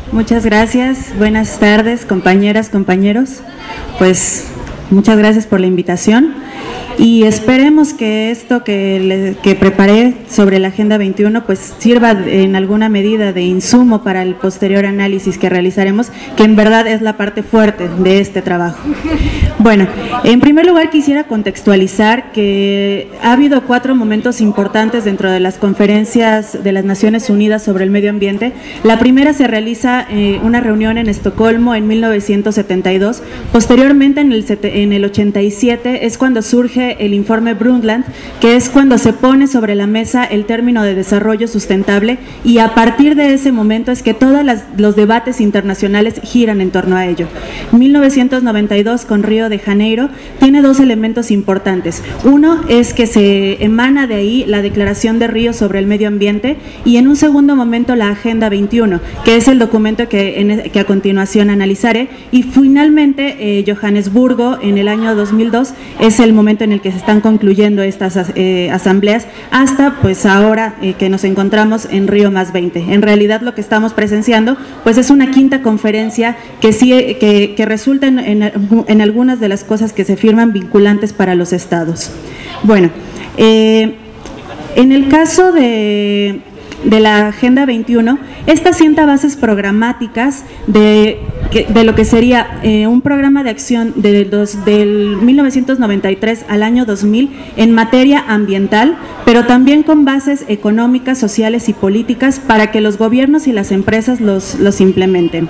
Muchas gracias. Buenas tardes, compañeras, compañeros. Pues muchas gracias por la invitación y esperemos que esto que preparé sobre la Agenda 21 pues sirva en alguna medida de insumo para el posterior análisis que realizaremos, que en verdad es la parte fuerte de este trabajo. Bueno, en primer lugar quisiera contextualizar que ha habido 4 momentos importantes dentro de las conferencias de las Naciones Unidas sobre el medio ambiente. La primera se realiza una reunión en Estocolmo en 1972, posteriormente en el 87 es cuando surge el informe Brundtland, que es cuando se pone sobre la mesa el término de desarrollo sustentable, y a partir de ese momento es que todos los debates internacionales giran en torno a ello. 1992 con Río de Janeiro tiene 2 elementos importantes. Uno es que se emana de ahí la Declaración de Río sobre el medio ambiente y en un segundo momento la Agenda 21, que es el documento que a continuación analizaré, y finalmente Johannesburgo en el año 2002 es el momento en el que se están concluyendo estas asambleas hasta pues ahora que nos encontramos en Río más 20. En realidad lo que estamos presenciando pues es una 5ª conferencia que sí que resulta en algunas de las cosas que se firman vinculantes para los estados. Bueno, en el caso de la Agenda 21, esta sienta bases programáticas de lo que sería un programa de acción del 1993 al año 2000 en materia ambiental, pero también con bases económicas, sociales y políticas para que los gobiernos y las empresas los implementen.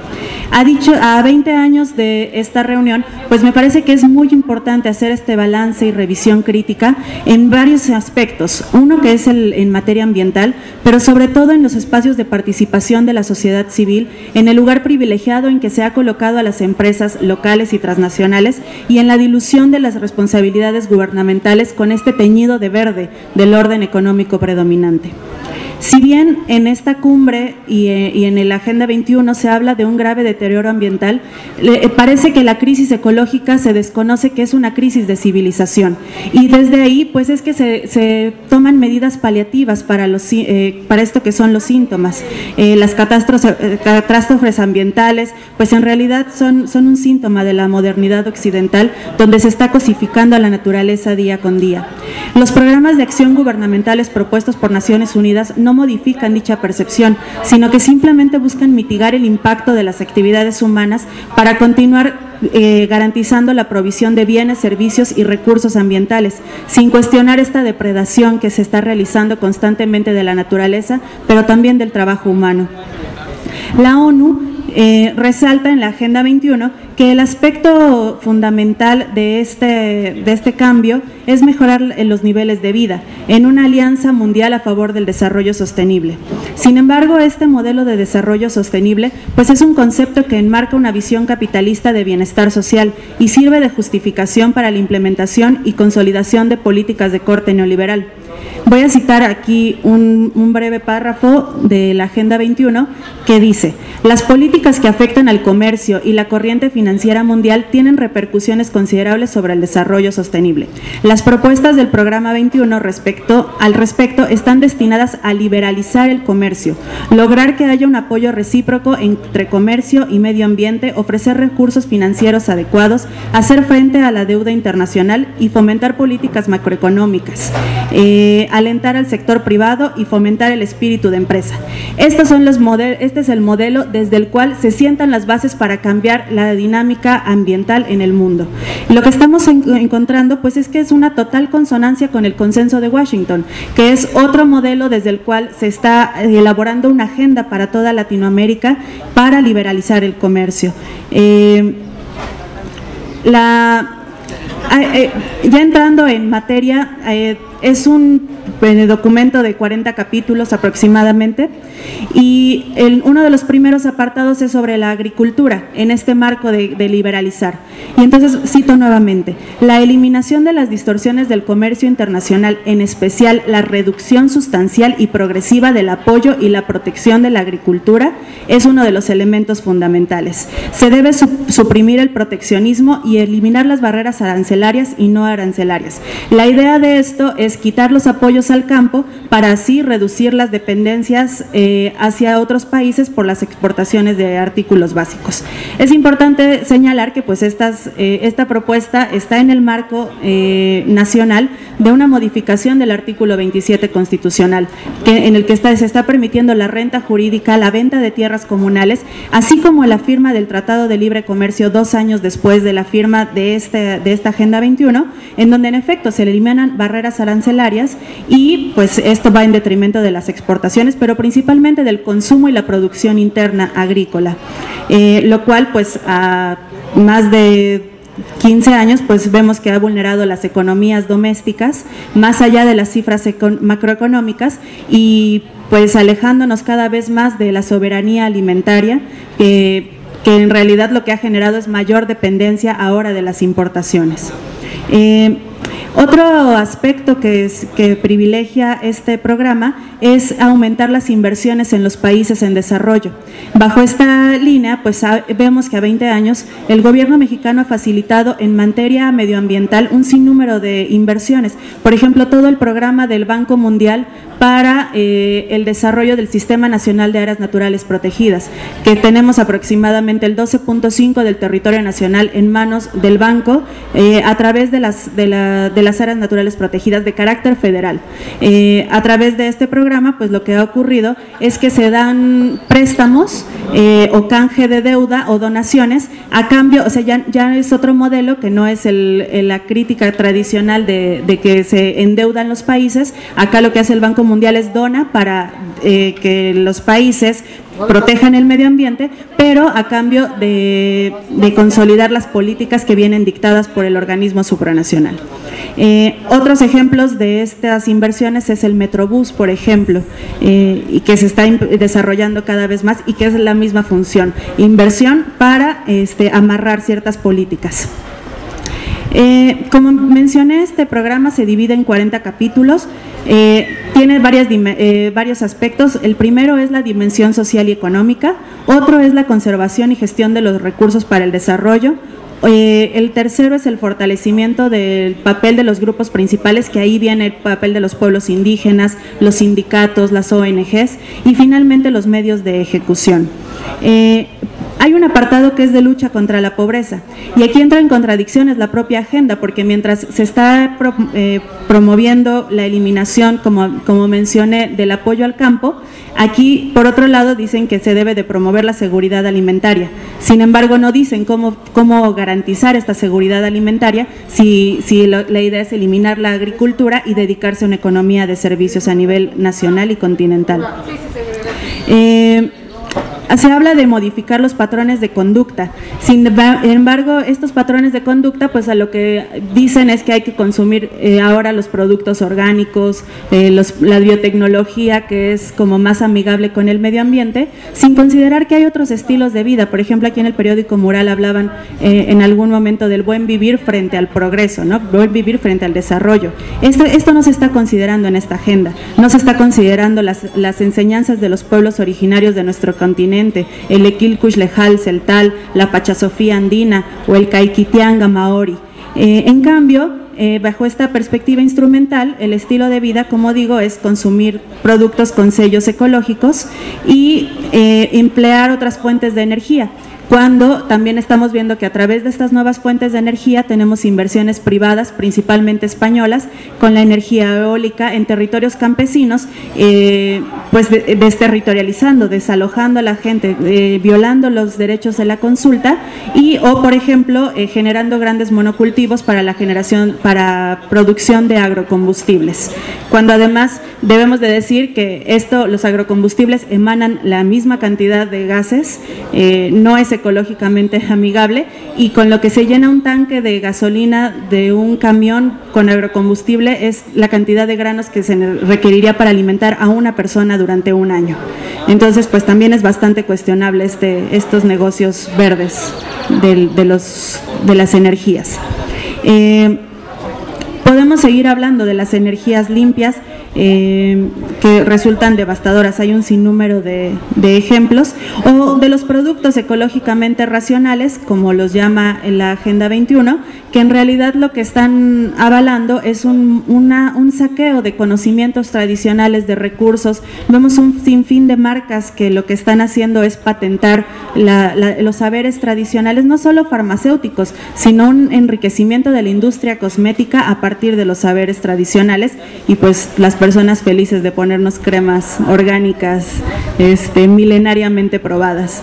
A 20 años de esta reunión, pues me parece que es muy importante hacer este balance y revisión crítica en varios aspectos. Uno que es en materia ambiental, pero sobre todo en los espacios de participación de la sociedad civil, en el lugar privilegiado en que se ha colocado a las empresas locales y transnacionales y en la dilución de las responsabilidades gubernamentales con este teñido de verde del orden económico predominante. Si bien en esta cumbre y en la Agenda 21 se habla de un grave deterioro ambiental, parece que la crisis ecológica se desconoce que es una crisis de civilización, y desde ahí pues es que se toman medidas paliativas para esto que son los síntomas. Las catástrofes ambientales pues en realidad son un síntoma de la modernidad occidental, donde se está cosificando a la naturaleza día con día. Los programas de acción gubernamentales propuestos por Naciones Unidas no modifican dicha percepción, sino que simplemente buscan mitigar el impacto de las actividades humanas para continuar garantizando la provisión de bienes, servicios y recursos ambientales, sin cuestionar esta depredación que se está realizando constantemente de la naturaleza, pero también del trabajo humano. La ONU resalta en la Agenda 21 que el aspecto fundamental de este cambio es mejorar los niveles de vida en una alianza mundial a favor del desarrollo sostenible. Sin embargo, este modelo de desarrollo sostenible pues es un concepto que enmarca una visión capitalista de bienestar social y sirve de justificación para la implementación y consolidación de políticas de corte neoliberal. Voy a citar aquí un breve párrafo de la Agenda 21 que dice: las políticas que afectan al comercio y la corriente financiera mundial tienen repercusiones considerables sobre el desarrollo sostenible. Las propuestas del Programa 21 al respecto están destinadas a liberalizar el comercio, lograr que haya un apoyo recíproco entre comercio y medio ambiente, ofrecer recursos financieros adecuados, hacer frente a la deuda internacional y fomentar políticas macroeconómicas, alentar al sector privado y fomentar el espíritu de empresa. Este es el modelo desde el cual se sientan las bases para cambiar la dinámica ambiental en el mundo. Lo que estamos encontrando pues es que es una total consonancia con el consenso de Washington, que es otro modelo desde el cual se está elaborando una agenda para toda Latinoamérica para liberalizar el comercio. Ya entrando en materia, es un documento de 40 capítulos aproximadamente, y uno de los primeros apartados es sobre la agricultura en este marco de liberalizar. Y entonces cito nuevamente: la eliminación de las distorsiones del comercio internacional, en especial la reducción sustancial y progresiva del apoyo y la protección de la agricultura, es uno de los elementos fundamentales. Se debe suprimir el proteccionismo y eliminar las barreras arancelarias y no arancelarias. La idea de esto es quitar los apoyos apoyos al campo para así reducir las dependencias hacia otros países por las exportaciones de artículos básicos. Es importante señalar que pues esta propuesta está en el marco nacional de una modificación del artículo 27 constitucional, en el que se está permitiendo la renta jurídica, la venta de tierras comunales, así como la firma del Tratado de Libre Comercio 2 años después de la firma de esta Agenda 21, en donde en efecto se eliminan barreras arancelarias y pues esto va en detrimento de las exportaciones, pero principalmente del consumo y la producción interna agrícola, lo cual pues a más de 15 años pues vemos que ha vulnerado las economías domésticas más allá de las cifras macroeconómicas y pues alejándonos cada vez más de la soberanía alimentaria que en realidad lo que ha generado es mayor dependencia ahora de las importaciones. Otro aspecto que privilegia este programa es aumentar las inversiones en los países en desarrollo. Bajo esta línea, pues vemos que a 20 años el gobierno mexicano ha facilitado en materia medioambiental un sinnúmero de inversiones. Por ejemplo, todo el programa del Banco Mundial para el desarrollo del Sistema Nacional de Áreas Naturales Protegidas, que tenemos aproximadamente el 12.5% del territorio nacional en manos del banco a través de las áreas naturales protegidas de carácter federal. A través de este programa, pues lo que ha ocurrido es que se dan préstamos o canje de deuda o donaciones a cambio, o sea, ya es otro modelo que no es la crítica tradicional de que se endeudan los países. Acá lo que hace el Banco Mundial es dona para que los países protejan el medio ambiente, pero a cambio de consolidar las políticas que vienen dictadas por el organismo supranacional. Otros ejemplos de estas inversiones es el Metrobús, por ejemplo, y que se está desarrollando cada vez más y que es la misma función, inversión para amarrar ciertas políticas. Como mencioné, este programa se divide en 40 capítulos, tiene varios aspectos. El primero es la dimensión social y económica, otro es la conservación y gestión de los recursos para el desarrollo, el tercero es el fortalecimiento del papel de los grupos principales, que ahí viene el papel de los pueblos indígenas, los sindicatos, las ONGs y finalmente los medios de ejecución. Hay un apartado que es de lucha contra la pobreza y aquí entra en contradicciones la propia agenda, porque mientras se está promoviendo la eliminación, como mencioné, del apoyo al campo, aquí por otro lado dicen que se debe de promover la seguridad alimentaria. Sin embargo, no dicen cómo garantizar esta seguridad alimentaria si la idea es eliminar la agricultura y dedicarse a una economía de servicios a nivel nacional y continental. Se habla de modificar los patrones de conducta. Sin embargo, estos patrones de conducta, pues a lo que dicen es que hay que consumir ahora los productos orgánicos, la biotecnología, que es como más amigable con el medio ambiente, sin considerar que hay otros estilos de vida. Por ejemplo, aquí en el periódico Mural hablaban en algún momento del buen vivir frente al progreso, ¿no? Buen vivir frente al desarrollo. Esto no se está considerando en esta agenda. No se está considerando las enseñanzas de los pueblos originarios de nuestro continente, el Equilcush Lejal Celtal, la Pachasofía andina o el Kaikitianga Maori. En cambio, bajo esta perspectiva instrumental, el estilo de vida, como digo, es consumir productos con sellos ecológicos y emplear otras fuentes de energía, cuando también estamos viendo que a través de estas nuevas fuentes de energía tenemos inversiones privadas, principalmente españolas, con la energía eólica en territorios campesinos, pues desterritorializando, desalojando a la gente, violando los derechos de la consulta o por ejemplo generando grandes monocultivos para producción de agrocombustibles, cuando además debemos de decir que los agrocombustibles emanan la misma cantidad de gases, no es ecológicamente amigable, y con lo que se llena un tanque de gasolina de un camión con agrocombustible es la cantidad de granos que se requeriría para alimentar a una persona durante un año. Entonces, pues también es bastante cuestionable estos negocios verdes de las energías. Podemos seguir hablando de las energías limpias, que resultan devastadoras. Hay un sinnúmero de ejemplos, o de los productos ecológicamente racionales, como los llama la Agenda 21, que en realidad lo que están avalando es un saqueo de conocimientos tradicionales, de recursos. Vemos un sinfín de marcas que lo que están haciendo es patentar los saberes tradicionales, no solo farmacéuticos, sino un enriquecimiento de la industria cosmética a partir de los saberes tradicionales, y pues las personas felices de ponernos cremas orgánicas milenariamente probadas.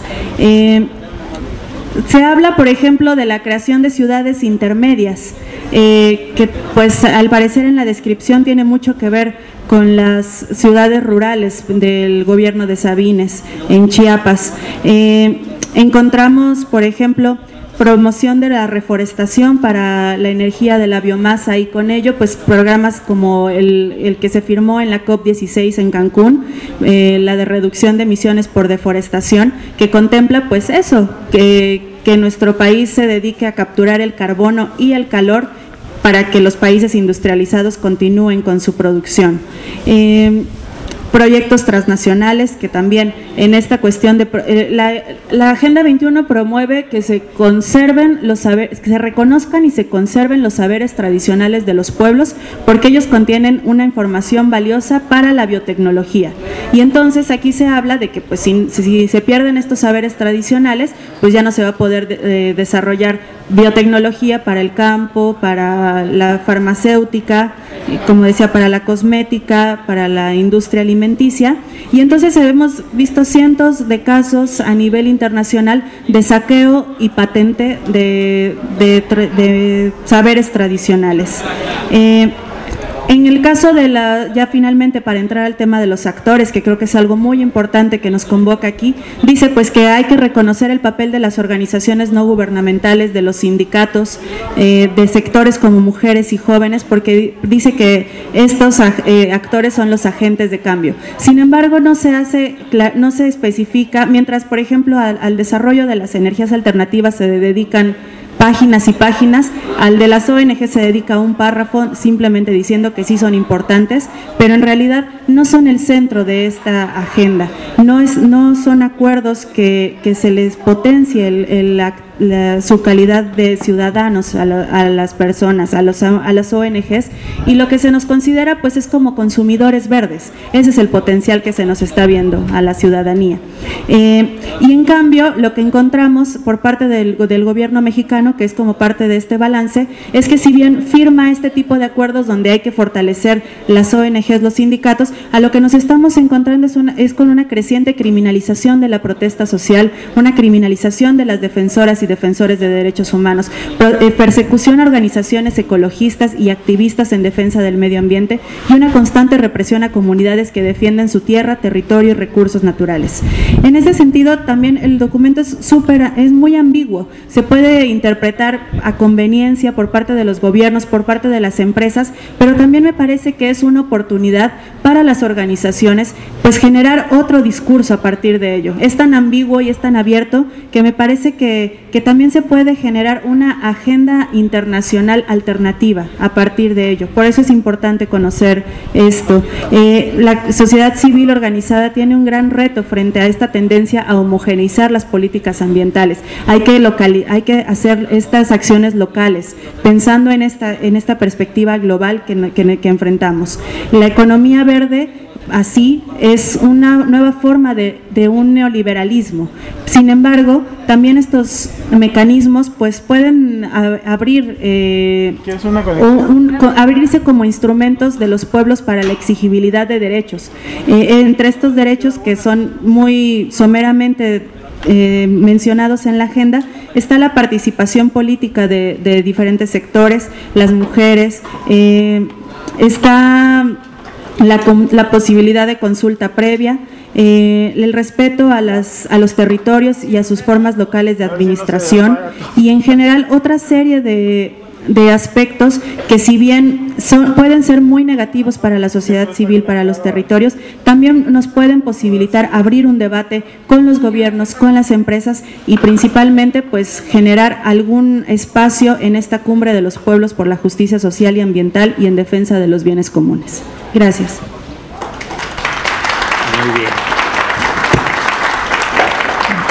Se habla, por ejemplo, de la creación de ciudades intermedias, que pues al parecer en la descripción tiene mucho que ver con las ciudades rurales del gobierno de Sabines en Chiapas. Encontramos, por ejemplo, promoción de la reforestación para la energía de la biomasa, y con ello pues programas como el que se firmó en la COP16 en Cancún, la de reducción de emisiones por deforestación, que contempla pues eso, que nuestro país se dedique a capturar el carbono y el calor para que los países industrializados continúen con su producción. Proyectos transnacionales que también en esta cuestión de la Agenda 21 promueve que se conserven los saberes, que se reconozcan y se conserven los saberes tradicionales de los pueblos, porque ellos contienen una información valiosa para la biotecnología. Y entonces aquí se habla de que pues si se pierden estos saberes tradicionales, pues ya no se va a poder desarrollar biotecnología para el campo, para la farmacéutica, como decía, para la cosmética, para la industria alimenticia. Y entonces hemos visto cientos de casos a nivel internacional de saqueo y patente de saberes tradicionales. En el caso de ya finalmente para entrar al tema de los actores, que creo que es algo muy importante que nos convoca aquí, dice pues que hay que reconocer el papel de las organizaciones no gubernamentales, de los sindicatos, de sectores como mujeres y jóvenes, porque dice que estos actores son los agentes de cambio. Sin embargo, no se especifica, mientras por ejemplo al desarrollo de las energías alternativas se dedican páginas y páginas, al de las ONG se dedica un párrafo simplemente diciendo que sí son importantes, pero en realidad no son el centro de esta agenda, no son acuerdos que se les potencie su calidad de ciudadanos a las personas, a las ONGs, y lo que se nos considera pues es como consumidores verdes. Ese es el potencial que se nos está viendo a la ciudadanía. Y en cambio lo que encontramos por parte del gobierno mexicano, que es como parte de este balance, es que si bien firma este tipo de acuerdos donde hay que fortalecer las ONGs, los sindicatos, a lo que nos estamos encontrando es con una creciente criminalización de la protesta social, una criminalización de las defensoras y defensores de derechos humanos, persecución a organizaciones ecologistas y activistas en defensa del medio ambiente, y una constante represión a comunidades que defienden su tierra, territorio y recursos naturales. En ese sentido, también el documento es muy ambiguo, se puede interpretar a conveniencia por parte de los gobiernos, por parte de las empresas, pero también me parece que es una oportunidad para las organizaciones pues generar otro discurso a partir de ello. Es tan ambiguo y es tan abierto que me parece que también se puede generar una agenda internacional alternativa a partir de ello. Por eso es importante conocer esto. La sociedad civil organizada tiene un gran reto frente a esta tendencia a homogeneizar las políticas ambientales. Hay que hacer estas acciones locales, pensando en esta perspectiva global que enfrentamos. La economía verde, así, es una nueva forma de un neoliberalismo. Sin embargo, también estos mecanismos pues pueden abrirse como instrumentos de los pueblos para la exigibilidad de derechos. Entre estos derechos, que son muy someramente mencionados en la agenda, está la participación política de diferentes sectores, las mujeres, está la posibilidad de consulta previa, el respeto a los territorios y a sus formas locales de administración, y en general otra serie de aspectos que, si bien pueden ser muy negativos para la sociedad civil, para los territorios, también nos pueden posibilitar abrir un debate con los gobiernos, con las empresas, y principalmente pues generar algún espacio en esta cumbre de los pueblos por la justicia social y ambiental y en defensa de los bienes comunes. Gracias. Muy bien.